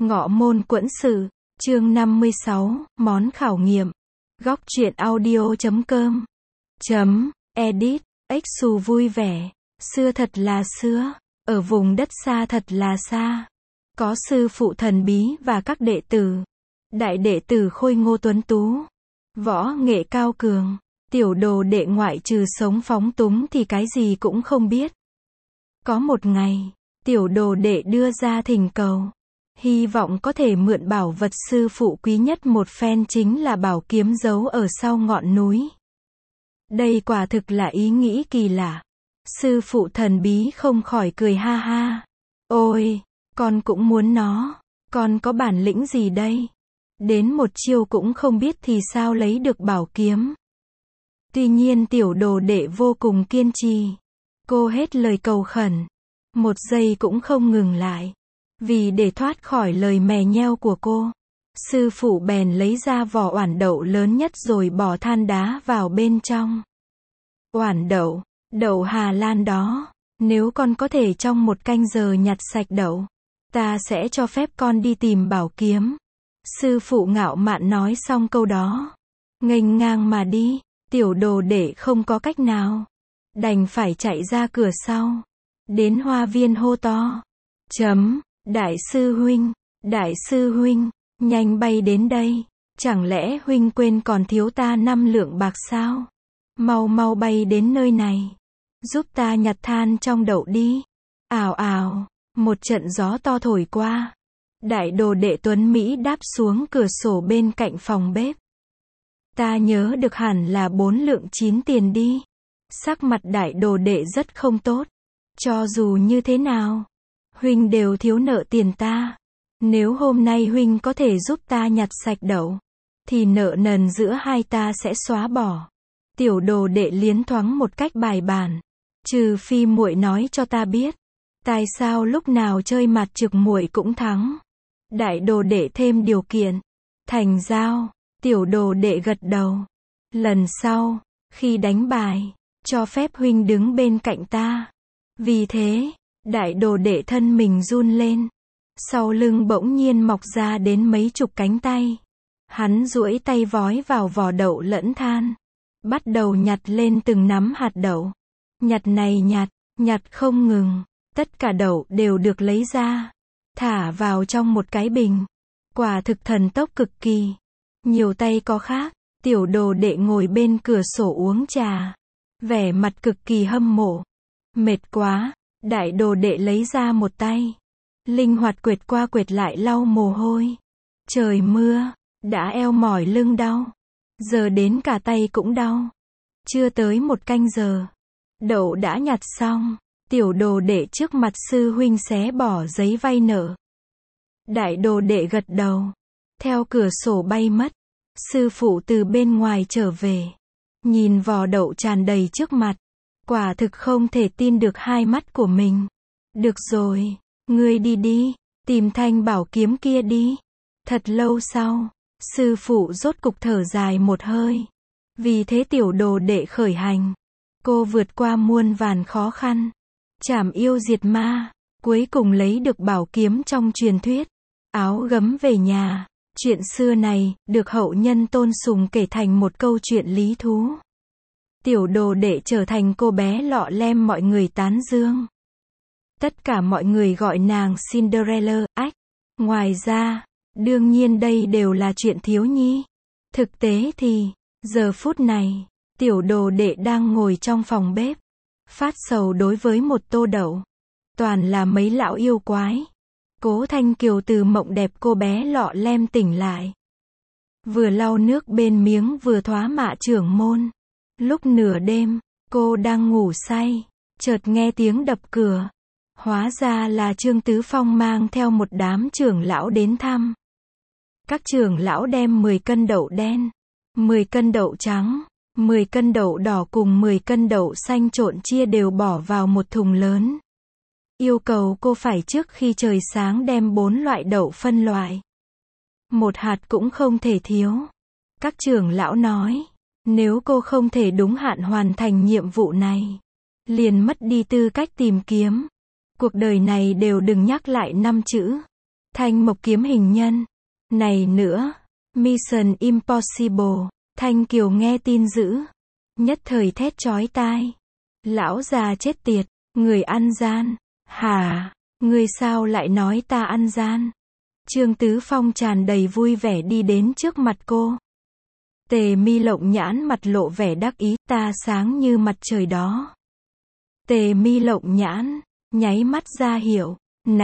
Ngọ môn quẫn sự, chương 56, món khảo nghiệm. Góc truyện audio.com edit, Xu vui vẻ. Xưa thật là xưa, ở vùng đất xa thật là xa. Có sư phụ thần bí và các đệ tử. Đại đệ tử khôi ngô tuấn tú, võ nghệ cao cường. Tiểu đồ đệ ngoại trừ sống phóng túng thì cái gì cũng không biết. Có một ngày, tiểu đồ đệ đưa ra thỉnh cầu, hy vọng có thể mượn bảo vật sư phụ quý nhất một phen, chính là bảo kiếm giấu ở sau ngọn núi. Đây quả thực là ý nghĩ kỳ lạ. Sư phụ thần bí không khỏi cười ha ha. Ôi, con cũng muốn nó. Con có bản lĩnh gì đây? Đến một chiêu cũng không biết thì sao lấy được bảo kiếm. Tuy nhiên tiểu đồ đệ vô cùng kiên trì. Cô hết lời cầu khẩn. Một giây cũng không ngừng lại. Vì để thoát khỏi lời mè nheo của cô, sư phụ bèn lấy ra vỏ oản đậu lớn nhất rồi bỏ than đá vào bên trong. Oản đậu, đậu Hà Lan đó. Nếu con có thể trong 1 canh giờ nhặt sạch đậu, ta sẽ cho phép con đi tìm bảo kiếm. Sư phụ ngạo mạn nói xong câu đó, nghênh ngang mà đi. Tiểu đồ đệ không có cách nào, đành phải chạy ra cửa sau, đến hoa viên hô to. Đại sư huynh, nhanh bay đến đây. Chẳng lẽ huynh quên còn thiếu ta 5 lượng bạc sao? Mau mau bay đến nơi này, giúp ta nhặt than trong đậu đi. Ào ào, một trận gió to thổi qua. Đại đồ đệ tuấn Mỹ đáp xuống cửa sổ bên cạnh phòng bếp. Ta nhớ được hẳn là 4 lượng 9 tiền đi. Sắc mặt đại đồ đệ rất không tốt. Cho dù như thế nào, huynh đều thiếu nợ tiền ta. Nếu hôm nay huynh có thể giúp ta nhặt sạch đậu, thì nợ nần giữa hai ta sẽ xóa bỏ. Tiểu đồ đệ liến thoáng một cách bài bản. Trừ phi muội nói cho ta biết, tại sao lúc nào chơi mặt trực muội cũng thắng. Đại đồ đệ thêm điều kiện. Thành giao. Tiểu đồ đệ gật đầu. Lần sau, khi đánh bài, cho phép huynh đứng bên cạnh ta. Vì thế, đại đồ đệ thân mình run lên. Sau lưng bỗng nhiên mọc ra đến mấy chục cánh tay. Hắn duỗi tay vói vào vỏ đậu lẫn than, bắt đầu nhặt lên từng nắm hạt đậu. Nhặt này nhặt không ngừng. Tất cả đậu đều được lấy ra, thả vào trong một cái bình. Quả thực thần tốc cực kỳ. Nhiều tay có khác. Tiểu đồ đệ ngồi bên cửa sổ uống trà, vẻ mặt cực kỳ hâm mộ. Mệt quá, đại đồ đệ lấy ra một tay, linh hoạt quệt qua quệt lại lau mồ hôi. Trời mưa, đã eo mỏi lưng đau, giờ đến cả tay cũng đau. Chưa tới 1 canh giờ, đậu đã nhặt xong. Tiểu đồ đệ trước mặt sư huynh xé bỏ giấy vay nợ. Đại đồ đệ gật đầu, theo cửa sổ bay mất. Sư phụ từ bên ngoài trở về, nhìn vỏ đậu tràn đầy trước mặt, quả thực không thể tin được hai mắt của mình. Được rồi, ngươi đi đi, tìm thanh bảo kiếm kia đi. Thật lâu sau, sư phụ rốt cục thở dài một hơi. Vì thế tiểu đồ đệ khởi hành. Cô vượt qua muôn vàn khó khăn, trảm yêu diệt ma, cuối cùng lấy được bảo kiếm trong truyền thuyết, áo gấm về nhà. Chuyện xưa này, được hậu nhân tôn sùng kể thành một câu chuyện lý thú. Tiểu đồ đệ trở thành cô bé lọ lem mọi người tán dương. Tất cả mọi người gọi nàng Cinderella. Ngoài ra, đương nhiên đây đều là chuyện thiếu nhi. Thực tế thì, giờ phút này, tiểu đồ đệ đang ngồi trong phòng bếp, phát sầu đối với một tô đậu. Toàn là mấy lão yêu quái. Cố Thanh Kiều từ mộng đẹp cô bé lọ lem tỉnh lại. Vừa lau nước bên miếng vừa thoá mạ trưởng môn. Lúc nửa đêm, cô đang ngủ say, chợt nghe tiếng đập cửa. Hóa ra là Trương Tứ Phong mang theo một đám trưởng lão đến thăm. Các trưởng lão đem 10 cân đậu đen, 10 cân đậu trắng, 10 cân đậu đỏ cùng 10 cân đậu xanh trộn chia đều bỏ vào một thùng lớn. Yêu cầu cô phải trước khi trời sáng đem 4 loại đậu phân loại. Một hạt cũng không thể thiếu. Các trưởng lão nói, nếu cô không thể đúng hạn hoàn thành nhiệm vụ này, liền mất đi tư cách tìm kiếm. Cuộc đời này đều đừng nhắc lại 5 chữ. Thanh Mộc kiếm hình nhân. Này nữa. Mission Impossible. Thanh Kiều nghe tin dữ. Nhất thời thét chói tai. Lão già chết tiệt. Người ăn gian. Hả? Người sao lại nói ta ăn gian? Trương Tứ Phong tràn đầy vui vẻ đi đến trước mặt cô. Tề Mi Lộng Nhãn mặt lộ vẻ đắc ý, ta sáng như mặt trời đó. Tề Mi Lộng Nhãn, nháy mắt ra hiệu,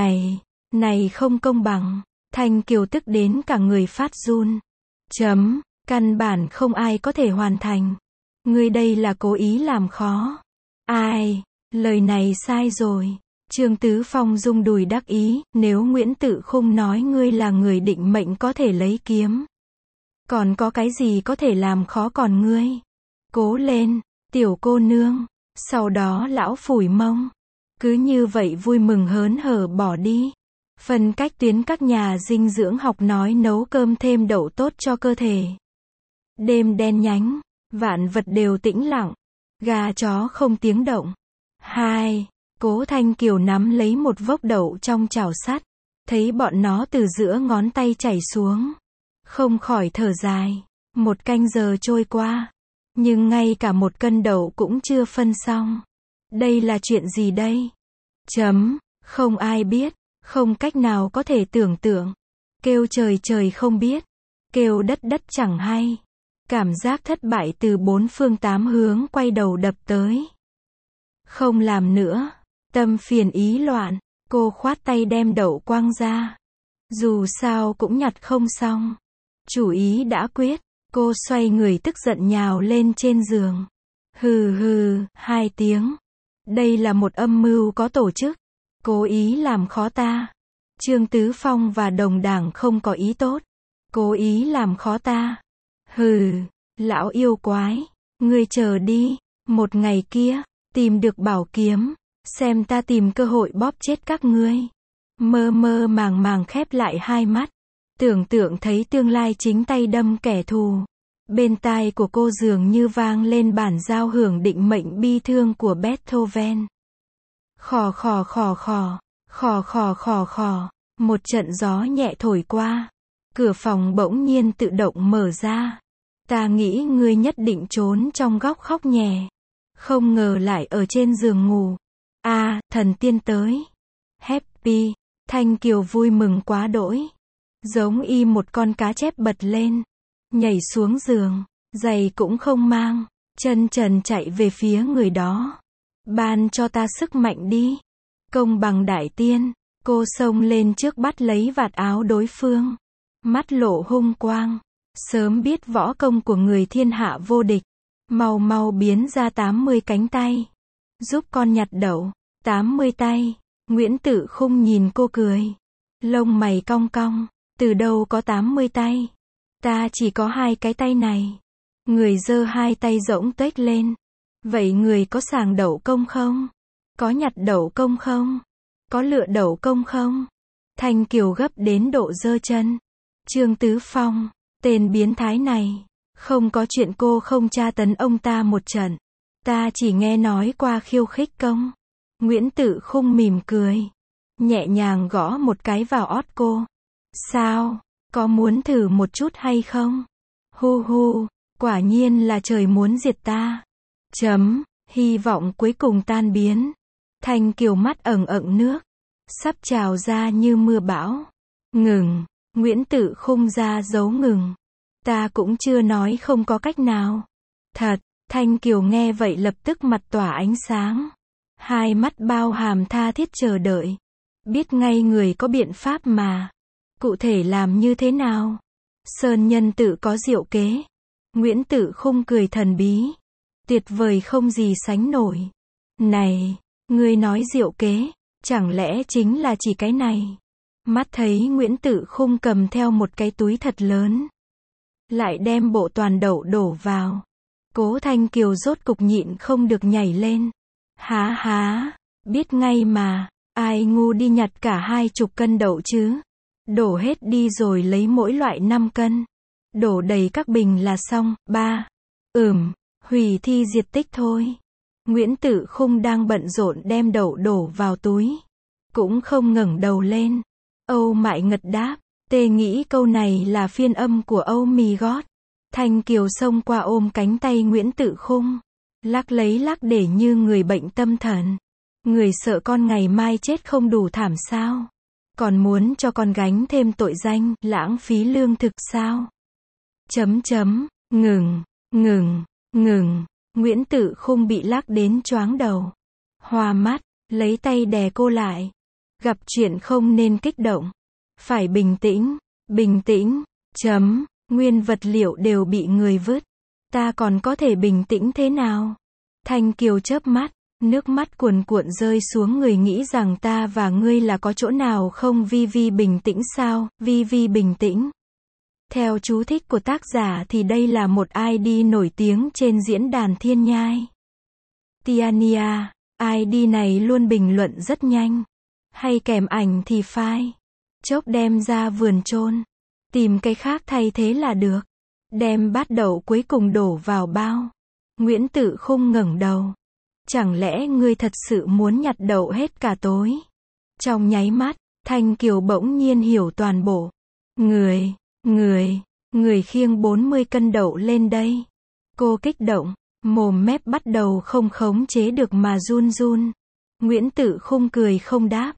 này không công bằng. Thanh Kiều tức đến cả người phát run. Căn bản không ai có thể hoàn thành. Ngươi đây là cố ý làm khó. Ai, lời này sai rồi. Trương Tứ Phong rung đùi đắc ý, nếu Nguyễn Tự Khung nói ngươi là người định mệnh có thể lấy kiếm. Còn có cái gì có thể làm khó còn ngươi? Cố lên, tiểu cô nương. Sau đó lão phủi mông. Cứ như vậy vui mừng hớn hở bỏ đi. Phân cách tuyến các nhà dinh dưỡng học nói nấu cơm thêm đậu tốt cho cơ thể. Đêm đen nhánh, vạn vật đều tĩnh lặng. Gà chó không tiếng động. Cố Thanh Kiều nắm lấy một vốc đậu trong chảo sắt. Thấy bọn nó từ giữa ngón tay chảy xuống. Không khỏi thở dài. 1 canh giờ trôi qua. Nhưng ngay cả 1 cân đậu cũng chưa phân xong. Đây là chuyện gì đây? Không ai biết. Không cách nào có thể tưởng tượng. Kêu trời trời không biết. Kêu đất đất chẳng hay. Cảm giác thất bại từ 4 phương 8 hướng quay đầu đập tới. Không làm nữa. Tâm phiền ý loạn. Cô khoát tay đem đậu quăng ra. Dù sao cũng nhặt không xong. Chủ ý đã quyết. Cô xoay người tức giận nhào lên trên giường. Hừ hừ, 2 tiếng. Đây là một âm mưu có tổ chức. Cố ý làm khó ta. Trương Tứ Phong và đồng đảng không có ý tốt. Cố ý làm khó ta. Hừ, lão yêu quái. Ngươi chờ đi. Một ngày kia, tìm được bảo kiếm. Xem ta tìm cơ hội bóp chết các ngươi. Mơ mơ màng màng khép lại 2 mắt. Tưởng tượng thấy tương lai chính tay đâm kẻ thù. Bên tai của cô dường như vang lên bản giao hưởng định mệnh bi thương của Beethoven. Khò khò khò khò, khò khò khò khò. Một trận gió nhẹ thổi qua. Cửa phòng bỗng nhiên tự động mở ra. Ta nghĩ ngươi nhất định trốn trong góc khóc nhè. Không ngờ lại ở trên giường ngủ. Thần tiên tới. Happy. Thanh Kiều vui mừng quá đỗi. Giống y một con cá chép bật lên. Nhảy xuống giường. Giày cũng không mang. Chân trần chạy về phía người đó. Ban cho ta sức mạnh đi. Công bằng đại tiên. Cô xông lên trước bắt lấy vạt áo đối phương. Mắt lộ hung quang. Sớm biết võ công của người thiên hạ vô địch. Mau mau biến ra 80 cánh tay. Giúp con nhặt đậu. 80 tay. Nguyễn Tự Khung nhìn cô cười. Lông mày cong cong. Từ đâu có 80 tay? Ta chỉ có 2 cái tay này. Người giơ 2 tay rỗng tuếch lên. Vậy người có sàng đậu công không? Có nhặt đậu công không? Có lựa đậu công không? Thanh Kiều gấp đến độ giơ chân. Trương Tứ Phong, tên biến thái này. Không có chuyện cô không tra tấn ông ta một trận. Ta chỉ nghe nói qua khiêu khích công. Nguyễn Tự Khung mỉm cười. Nhẹ nhàng gõ một cái vào ót cô. Sao? Có muốn thử một chút hay không? Hu hu, quả nhiên là trời muốn diệt ta. Hy vọng cuối cùng tan biến. Thanh Kiều mắt ẩn ẩn nước. Sắp trào ra như mưa bão. Ngừng. Nguyễn Tự Khung ra dấu ngừng. Ta cũng chưa nói không có cách nào. Thật. Thanh Kiều nghe vậy lập tức mặt tỏa ánh sáng. 2 mắt bao hàm tha thiết chờ đợi. Biết ngay người có biện pháp mà. Cụ thể làm như thế nào? Sơn nhân tự có diệu kế. Nguyễn Tự Khung cười thần bí. Tuyệt vời không gì sánh nổi. Này, ngươi nói diệu kế, chẳng lẽ chính là chỉ cái này? Mắt thấy Nguyễn Tự Khung cầm theo một cái túi thật lớn. Lại đem bộ toàn đậu đổ vào. Cố Thanh Kiều rốt cục nhịn không được nhảy lên. Há, biết ngay mà, ai ngu đi nhặt cả 20 cân đậu chứ? Đổ hết đi rồi lấy mỗi loại 5 cân. Đổ đầy các bình là xong. Hủy thi diệt tích thôi. Nguyễn Tự Khung đang bận rộn đem đậu đổ vào túi. Cũng không ngẩng đầu lên. Âu Mại Ngật đáp. Tê nghĩ câu này là phiên âm của Oh my God. Thanh Kiều xông qua ôm cánh tay Nguyễn Tự Khung. Lắc lấy lắc để như người bệnh tâm thần. Người sợ con ngày mai chết không đủ thảm sao? Còn muốn cho con gánh thêm tội danh, lãng phí lương thực sao? Ngừng. Nguyễn Tự Khung bị lắc đến choáng đầu. Hoa mắt, lấy tay đè cô lại. Gặp chuyện không nên kích động. Phải bình tĩnh. Nguyên vật liệu đều bị người vứt. Ta còn có thể bình tĩnh thế nào? Thanh Kiều chớp mắt, nước mắt cuồn cuộn rơi xuống người, nghĩ rằng ta và ngươi là có chỗ nào không? Vi bình tĩnh sao? Vi bình tĩnh. Theo chú thích của tác giả thì đây là một ID nổi tiếng trên diễn đàn Thiên Nhai. Tiania, ID này luôn bình luận rất nhanh. Hay kèm ảnh thì phai. Chốc đem ra vườn chôn. Tìm cái khác thay thế là được. Đem bát đậu cuối cùng đổ vào bao. Nguyễn Tự Khung ngẩng đầu. Chẳng lẽ ngươi thật sự muốn nhặt đậu hết cả tối? Trong nháy mắt, Thanh Kiều bỗng nhiên hiểu toàn bộ. Người khiêng 40 cân đậu lên đây. Cô kích động, mồm mép bắt đầu không khống chế được mà run. Nguyễn Tự Khung cười không đáp.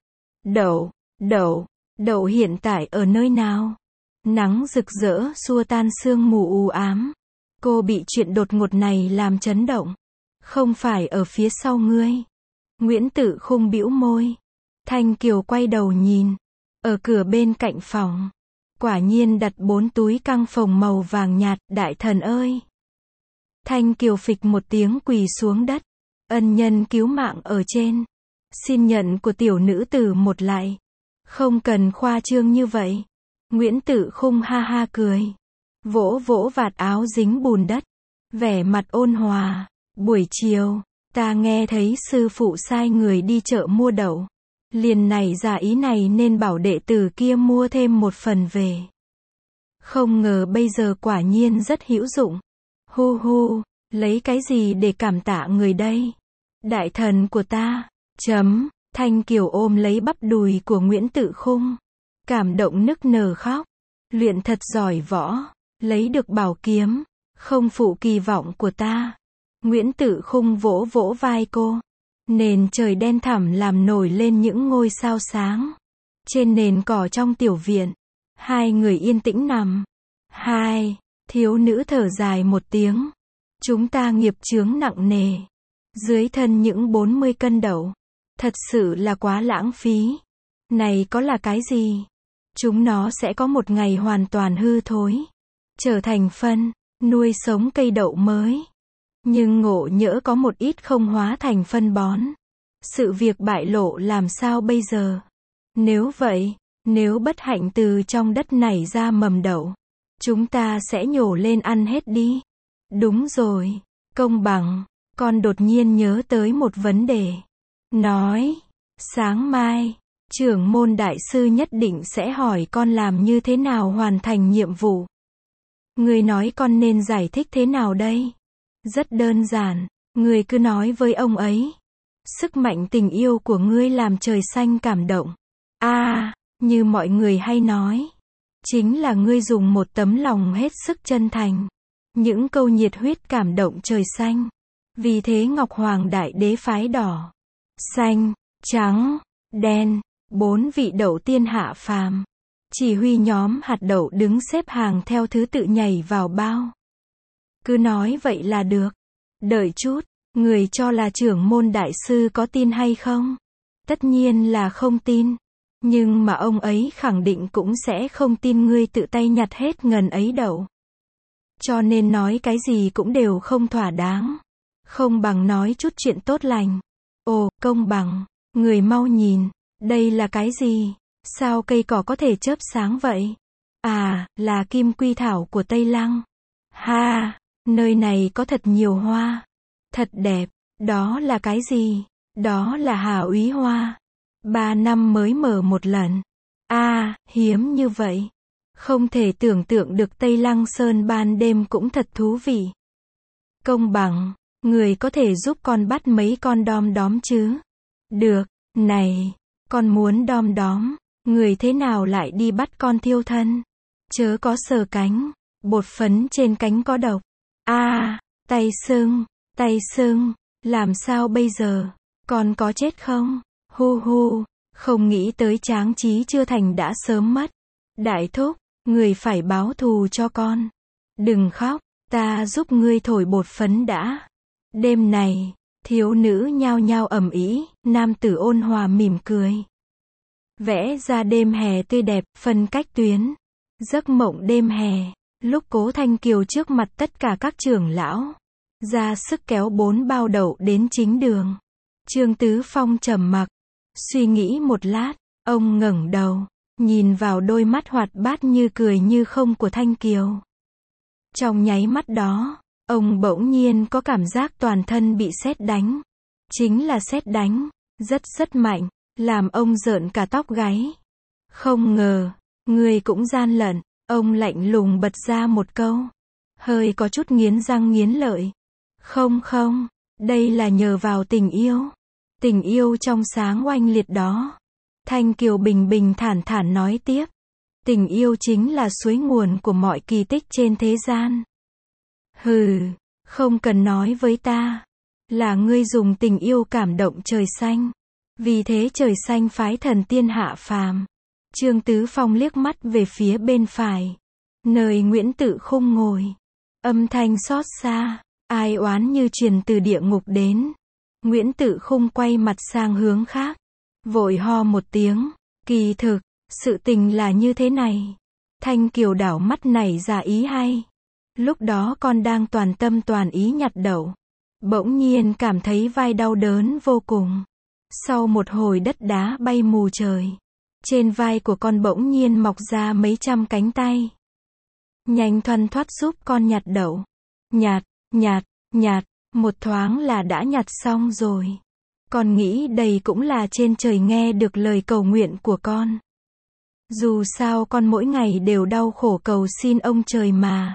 Đậu hiện tại ở nơi nào? Nắng rực rỡ xua tan sương mù u ám. Cô bị chuyện đột ngột này làm chấn động. Không phải ở phía sau ngươi. Nguyễn Tự Khung bĩu môi. Thanh Kiều quay đầu nhìn. Ở cửa bên cạnh phòng. Quả nhiên đặt 4 túi căng phồng màu vàng nhạt. Đại thần ơi! Thanh Kiều phịch một tiếng quỳ xuống đất. Ân nhân cứu mạng ở trên. Xin nhận của tiểu nữ tử một lại. Không cần khoa trương như vậy. Nguyễn Tự Khung ha ha cười. Vỗ vạt áo dính bùn đất. Vẻ mặt ôn hòa. Buổi chiều, ta nghe thấy sư phụ sai người đi chợ mua đậu. Liền nảy ra ý này nên bảo đệ tử kia mua thêm một phần về. Không ngờ bây giờ quả nhiên rất hữu dụng. Hu, lấy cái gì để cảm tạ người đây? Đại thần của ta. Thanh Kiều ôm lấy bắp đùi của Nguyễn Tự Khung. Cảm động nức nở khóc. Luyện thật giỏi võ. Lấy được bảo kiếm. Không phụ kỳ vọng của ta. Nguyễn Tự Khung vỗ vai cô. Nền trời đen thẳm làm nổi lên những ngôi sao sáng. Trên nền cỏ trong tiểu viện. Hai người yên tĩnh nằm. Thiếu nữ thở dài một tiếng. Chúng ta nghiệp chướng nặng nề. Dưới thân những 40 cân đậu. Thật sự là quá lãng phí. Này có là cái gì? Chúng nó sẽ có một ngày hoàn toàn hư thối. Trở thành phân, nuôi sống cây đậu mới. Nhưng ngộ nhỡ có một ít không hóa thành phân bón. Sự việc bại lộ làm sao bây giờ? Nếu vậy, nếu bất hạnh từ trong đất nảy ra mầm đậu, chúng ta sẽ nhổ lên ăn hết đi. Đúng rồi, công bằng. Con đột nhiên nhớ tới một vấn đề. Nói, sáng mai, trưởng môn đại sư nhất định sẽ hỏi con làm như thế nào hoàn thành nhiệm vụ. Người nói con nên giải thích thế nào đây? Rất đơn giản, người cứ nói với ông ấy. Sức mạnh tình yêu của ngươi làm trời xanh cảm động. Như mọi người hay nói. Chính là ngươi dùng một tấm lòng hết sức chân thành. Những câu nhiệt huyết cảm động trời xanh. Vì thế Ngọc Hoàng Đại Đế phái đỏ, xanh, trắng, đen, 4 vị đậu tiên hạ phàm. Chỉ huy nhóm hạt đậu đứng xếp hàng theo thứ tự nhảy vào bao. Cứ nói vậy là được. Đợi chút, người cho là trưởng môn đại sư có tin hay không? Tất nhiên là không tin. Nhưng mà ông ấy khẳng định cũng sẽ không tin ngươi tự tay nhặt hết ngần ấy đậu. Cho nên nói cái gì cũng đều không thỏa đáng. Không bằng nói chút chuyện tốt lành. Ồ, công bằng. Người mau nhìn. Đây là cái gì? Sao cây cỏ có thể chớp sáng vậy? Là kim quy thảo của Tây Lăng. Nơi này có thật nhiều hoa. Thật đẹp. Đó là cái gì? Đó là Hà Úy hoa. 3 năm mới mở một lần. Hiếm như vậy. Không thể tưởng tượng được Tây Lăng Sơn ban đêm cũng thật thú vị. Công bằng. Người có thể giúp con bắt mấy con đom đóm chứ? Được, này, con muốn đom đóm. người thế nào lại đi bắt con thiêu thân? Chớ có sờ cánh, bột phấn trên cánh có độc. Tay sưng, làm sao bây giờ? Con có chết không? Hu hu, không nghĩ tới Tráng Trí chưa thành đã sớm mất. Đại thúc, người phải báo thù cho con. Đừng khóc, ta giúp ngươi thổi bột phấn đã. Đêm này, thiếu nữ nhao nhao ầm ĩ, nam tử ôn hòa mỉm cười. Vẽ ra đêm hè tươi đẹp, phân cách tuyến. Giấc mộng đêm hè, lúc Cố Thanh Kiều trước mặt tất cả các trưởng lão, ra sức kéo 4 bao đậu đến chính đường. Trương Tứ Phong trầm mặc, suy nghĩ một lát, ông ngẩng đầu, nhìn vào đôi mắt hoạt bát như cười như không của Thanh Kiều. Trong nháy mắt đó, ông bỗng nhiên có cảm giác toàn thân bị sét đánh. Chính là sét đánh, rất mạnh, làm ông rợn cả tóc gáy. Không ngờ, ngươi cũng gian lận, ông lạnh lùng bật ra một câu, hơi có chút nghiến răng nghiến lợi. Không, đây là nhờ vào tình yêu trong sáng oanh liệt đó. Thanh Kiều bình bình thản thản nói tiếp, tình yêu chính là suối nguồn của mọi kỳ tích trên thế gian. Hừ, không cần nói với ta, là ngươi dùng tình yêu cảm động trời xanh, vì thế trời xanh phái thần tiên hạ phàm. Trương Tứ Phong liếc mắt về phía bên phải, nơi Nguyễn Tự Khung ngồi, âm thanh xót xa, ai oán như truyền từ địa ngục đến. Nguyễn Tự Khung quay mặt sang hướng khác, vội ho một tiếng, kỳ thực, sự tình là như thế này. Thanh Kiều đảo mắt nảy ra ý hay. Lúc đó con đang toàn tâm toàn ý nhặt đậu, bỗng nhiên cảm thấy vai đau đớn vô cùng. Sau một hồi đất đá bay mù trời, trên vai của con bỗng nhiên mọc ra mấy trăm cánh tay. Nhanh thoăn thoắt giúp con nhặt đậu. Nhặt, một thoáng là đã nhặt xong rồi. Con nghĩ đây cũng là trên trời nghe được lời cầu nguyện của con. Dù sao con mỗi ngày đều đau khổ cầu xin ông trời mà.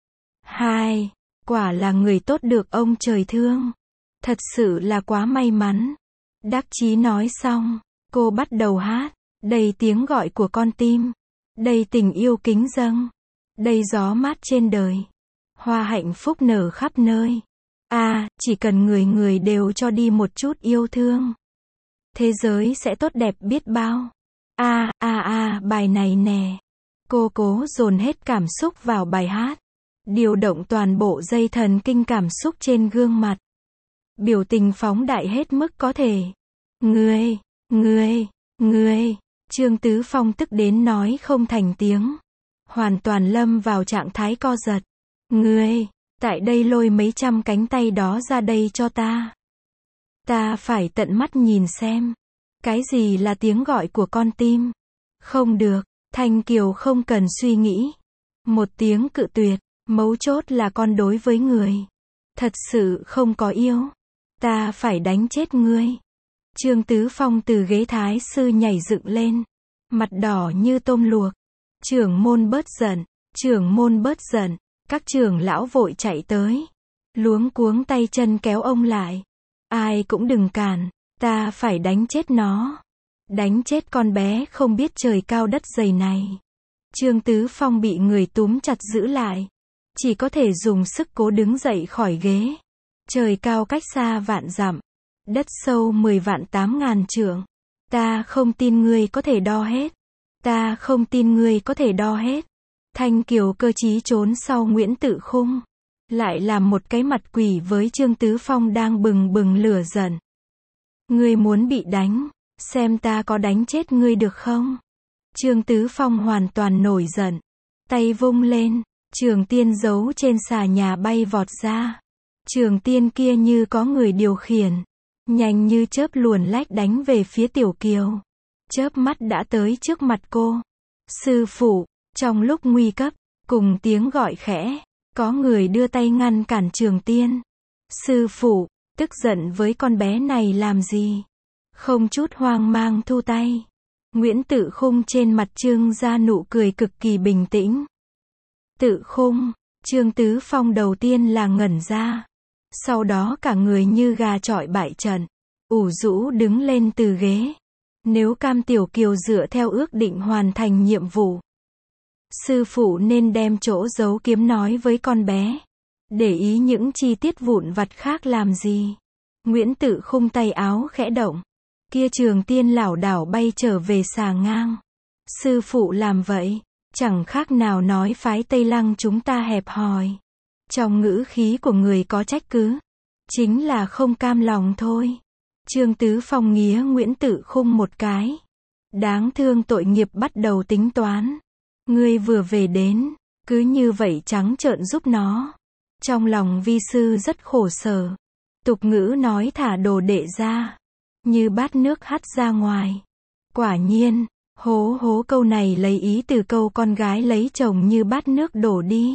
Quả là người tốt được ông trời thương. Thật sự là quá may mắn. Đắc chí nói xong, cô bắt đầu hát. Đây tiếng gọi của con tim. Đây tình yêu kính dâng. Đây gió mát trên đời. Hoa hạnh phúc nở khắp nơi. Chỉ cần người người đều cho đi một chút yêu thương, thế giới sẽ tốt đẹp biết bao. Bài này nè. Cô cố dồn hết cảm xúc vào bài hát, điều động toàn bộ dây thần kinh cảm xúc trên gương mặt, biểu tình phóng đại hết mức có thể. Ngươi, Trương Tứ Phong tức đến nói không thành tiếng, hoàn toàn lâm vào trạng thái co giật. Ngươi, tại đây lôi mấy trăm cánh tay đó ra đây cho ta. Ta phải tận mắt nhìn xem. Cái gì là tiếng gọi của con tim? Không được, Thanh Kiều không cần suy nghĩ. Một tiếng cự tuyệt, mấu chốt là con đối với người. Thật sự không có yêu. Ta phải đánh chết ngươi. Trương Tứ Phong từ ghế thái sư nhảy dựng lên. Mặt đỏ như tôm luộc. Trưởng môn bớt giận. Các trưởng lão vội chạy tới, luống cuống tay chân kéo ông lại. Ai cũng đừng cản, ta phải đánh chết nó. Đánh chết con bé không biết trời cao đất dày này. Trương Tứ Phong bị người túm chặt giữ lại, chỉ có thể dùng sức cố đứng dậy khỏi ghế. Trời cao cách xa vạn dặm, đất sâu 10 vạn 8 ngàn trượng. Ta không tin ngươi có thể đo hết. Thanh Kiều cơ trí trốn sau Nguyễn Tự Khung, lại làm một cái mặt quỷ với Trương Tứ Phong đang bừng bừng lửa giận. Ngươi muốn bị đánh, xem ta có đánh chết ngươi được không? Trương Tứ Phong hoàn toàn nổi giận, tay vung lên, trường tiên giấu trên xà nhà bay vọt ra. Trường tiên kia như có người điều khiển, nhanh như chớp luồn lách đánh về phía Tiểu Kiều. Chớp mắt đã tới trước mặt cô. Sư phụ. Trong lúc nguy cấp, cùng tiếng gọi khẽ, có người đưa tay ngăn cản Trường Tiên. Sư phụ, tức giận với con bé này làm gì? Không chút hoang mang thu tay. Nguyễn Tự Khung trên mặt trưng ra nụ cười cực kỳ bình tĩnh. Tự Khung, Trương Tứ Phong đầu tiên là ngẩn ra. Sau đó cả người như gà chọi bại trận, ủ rũ đứng lên từ ghế. Nếu Cam Tiểu Kiều dựa theo ước định hoàn thành nhiệm vụ, sư phụ nên đem chỗ giấu kiếm nói với con bé. Để ý những chi tiết vụn vặt khác làm gì. Nguyễn Tự Khung tay áo khẽ động. Kia Trường Tiên lảo đảo bay trở về xà ngang. Sư phụ làm vậy, chẳng khác nào nói phái Tây Lăng chúng ta hẹp hòi. Trong ngữ khí của người có trách cứ, chính là không cam lòng thôi. Trương Tứ Phong nghía Nguyễn Tự Khung một cái. Đáng thương tội nghiệp bắt đầu tính toán. Ngươi vừa về đến, cứ như vậy trắng trợn giúp nó. Trong lòng vi sư rất khổ sở. Tục ngữ nói thả đồ đệ ra, như bát nước hắt ra ngoài. Quả nhiên, hố hố câu này lấy ý từ câu con gái lấy chồng như bát nước đổ đi.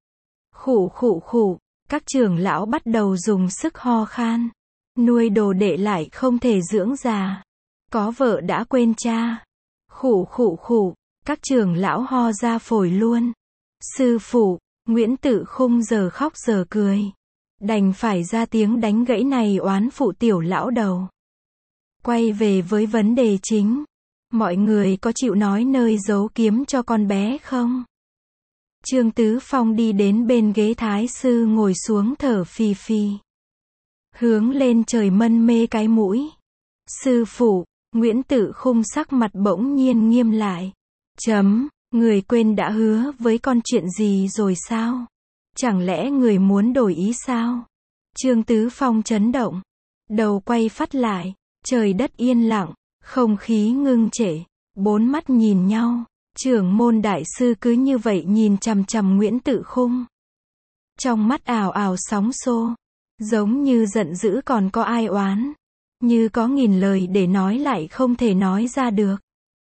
Khụ khụ khụ, các trưởng lão bắt đầu dùng sức ho khan. Nuôi đồ đệ lại không thể dưỡng già. Có vợ đã quên cha. Khụ khụ khụ, các trưởng lão ho ra phổi luôn. Sư phụ, Nguyễn Tự Khung giờ khóc giờ cười. Đành phải ra tiếng đánh gãy này oán phụ tiểu lão đầu. Quay về với vấn đề chính. Mọi người có chịu nói nơi giấu kiếm cho con bé không? Trương Tứ Phong đi đến bên ghế thái sư ngồi xuống thở phì phì. Hướng lên trời mân mê cái mũi. Sư phụ, Nguyễn Tự Khung sắc mặt bỗng nhiên nghiêm lại. Người quên đã hứa với con chuyện gì rồi sao? Chẳng lẽ người muốn đổi ý sao? Trương Tứ Phong chấn động. Đầu quay phắt lại. Trời đất yên lặng. Không khí ngưng trệ. Bốn mắt nhìn nhau. Trưởng môn đại sư cứ như vậy nhìn chằm chằm Nguyễn Tự Khung. Trong mắt ào ào sóng xô. Giống như giận dữ còn có ai oán. Như có nghìn lời để nói lại không thể nói ra được.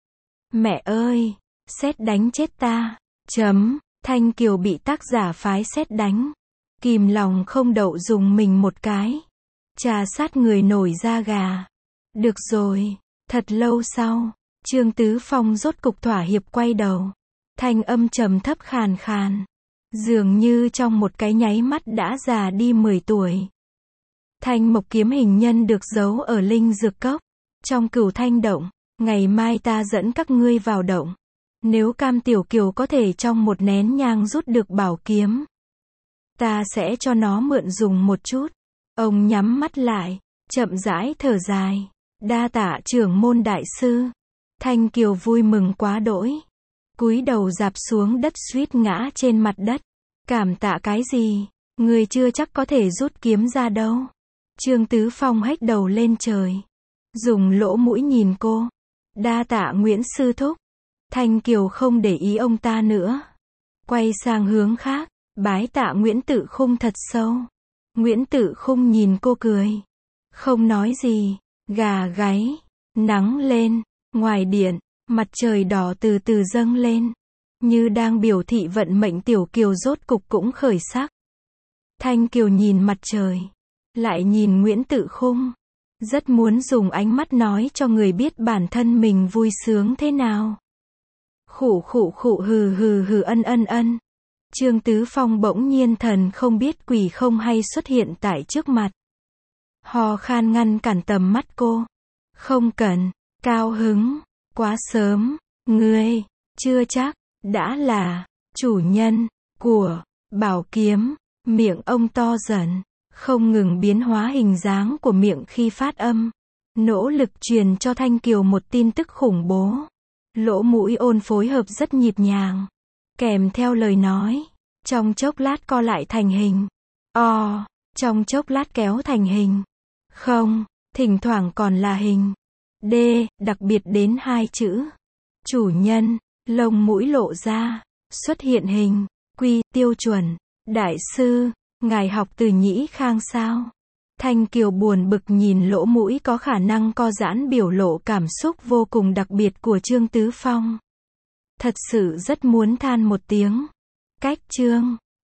Mẹ ơi! Sét đánh chết ta. Thanh Kiều bị tác giả phái sét đánh. Kìm lòng không đậu dùng mình một cái. Trà sát người nổi da gà. Được rồi. Thật lâu sau, Trương Tứ Phong rốt cục thỏa hiệp quay đầu. Thanh âm trầm thấp khàn khàn. Dường như trong một cái nháy mắt đã già đi 10 tuổi. Thanh mộc kiếm hình nhân được giấu ở linh dược cốc. Trong Cửu Thanh động. Ngày mai ta dẫn các ngươi vào động. Nếu Cam Tiểu Kiều có thể trong một nén nhang rút được bảo kiếm, ta sẽ cho nó mượn dùng một chút. Ông nhắm mắt lại, chậm rãi thở dài. Đa tạ trưởng môn đại sư. Thanh Kiều vui mừng quá đỗi. Cúi đầu rạp xuống đất suýt ngã trên mặt đất. Cảm tạ cái gì? Người chưa chắc có thể rút kiếm ra đâu. Trương Tứ Phong hếch đầu lên trời. Dùng lỗ mũi nhìn cô. Đa tạ Nguyễn sư thúc. Thanh Kiều không để ý ông ta nữa. Quay sang hướng khác. Bái tạ Nguyễn Tự Khung thật sâu. Nguyễn Tự Khung nhìn cô cười. Không nói gì. Gà gáy. Nắng lên. Ngoài điện, mặt trời đỏ từ từ dâng lên. Như đang biểu thị vận mệnh Tiểu Kiều rốt cục cũng khởi sắc. Thanh Kiều nhìn mặt trời. Lại nhìn Nguyễn Tự Khung. Rất muốn dùng ánh mắt nói cho người biết bản thân mình vui sướng thế nào. Khụ khụ khụ hừ hừ hừ ân ân ân. Trương Tứ Phong bỗng nhiên thần không biết quỷ không hay xuất hiện tại trước mặt. Ho khan ngăn cản tầm mắt cô. Không cần, cao hứng, quá sớm, ngươi, chưa chắc, đã là, chủ nhân, của, bảo kiếm. Miệng ông to dần, không ngừng biến hóa hình dáng của miệng khi phát âm. Nỗ lực truyền cho Thanh Kiều một tin tức khủng bố. Lỗ mũi ôn phối hợp rất nhịp nhàng. Kèm theo lời nói. Trong chốc lát co lại thành hình. O. Trong chốc lát kéo thành hình. Không. Thỉnh thoảng còn là hình. D. Đặc biệt đến 2 chữ. Chủ nhân. Lông mũi lộ ra. Xuất hiện hình. Quy. Tiêu chuẩn. Đại sư. Ngài học từ Nhĩ Khang sao? Thanh Kiều buồn bực nhìn lỗ mũi có khả năng co giãn biểu lộ cảm xúc vô cùng đặc biệt của Trương Tứ Phong. Thật sự rất muốn than một tiếng. Cách Trương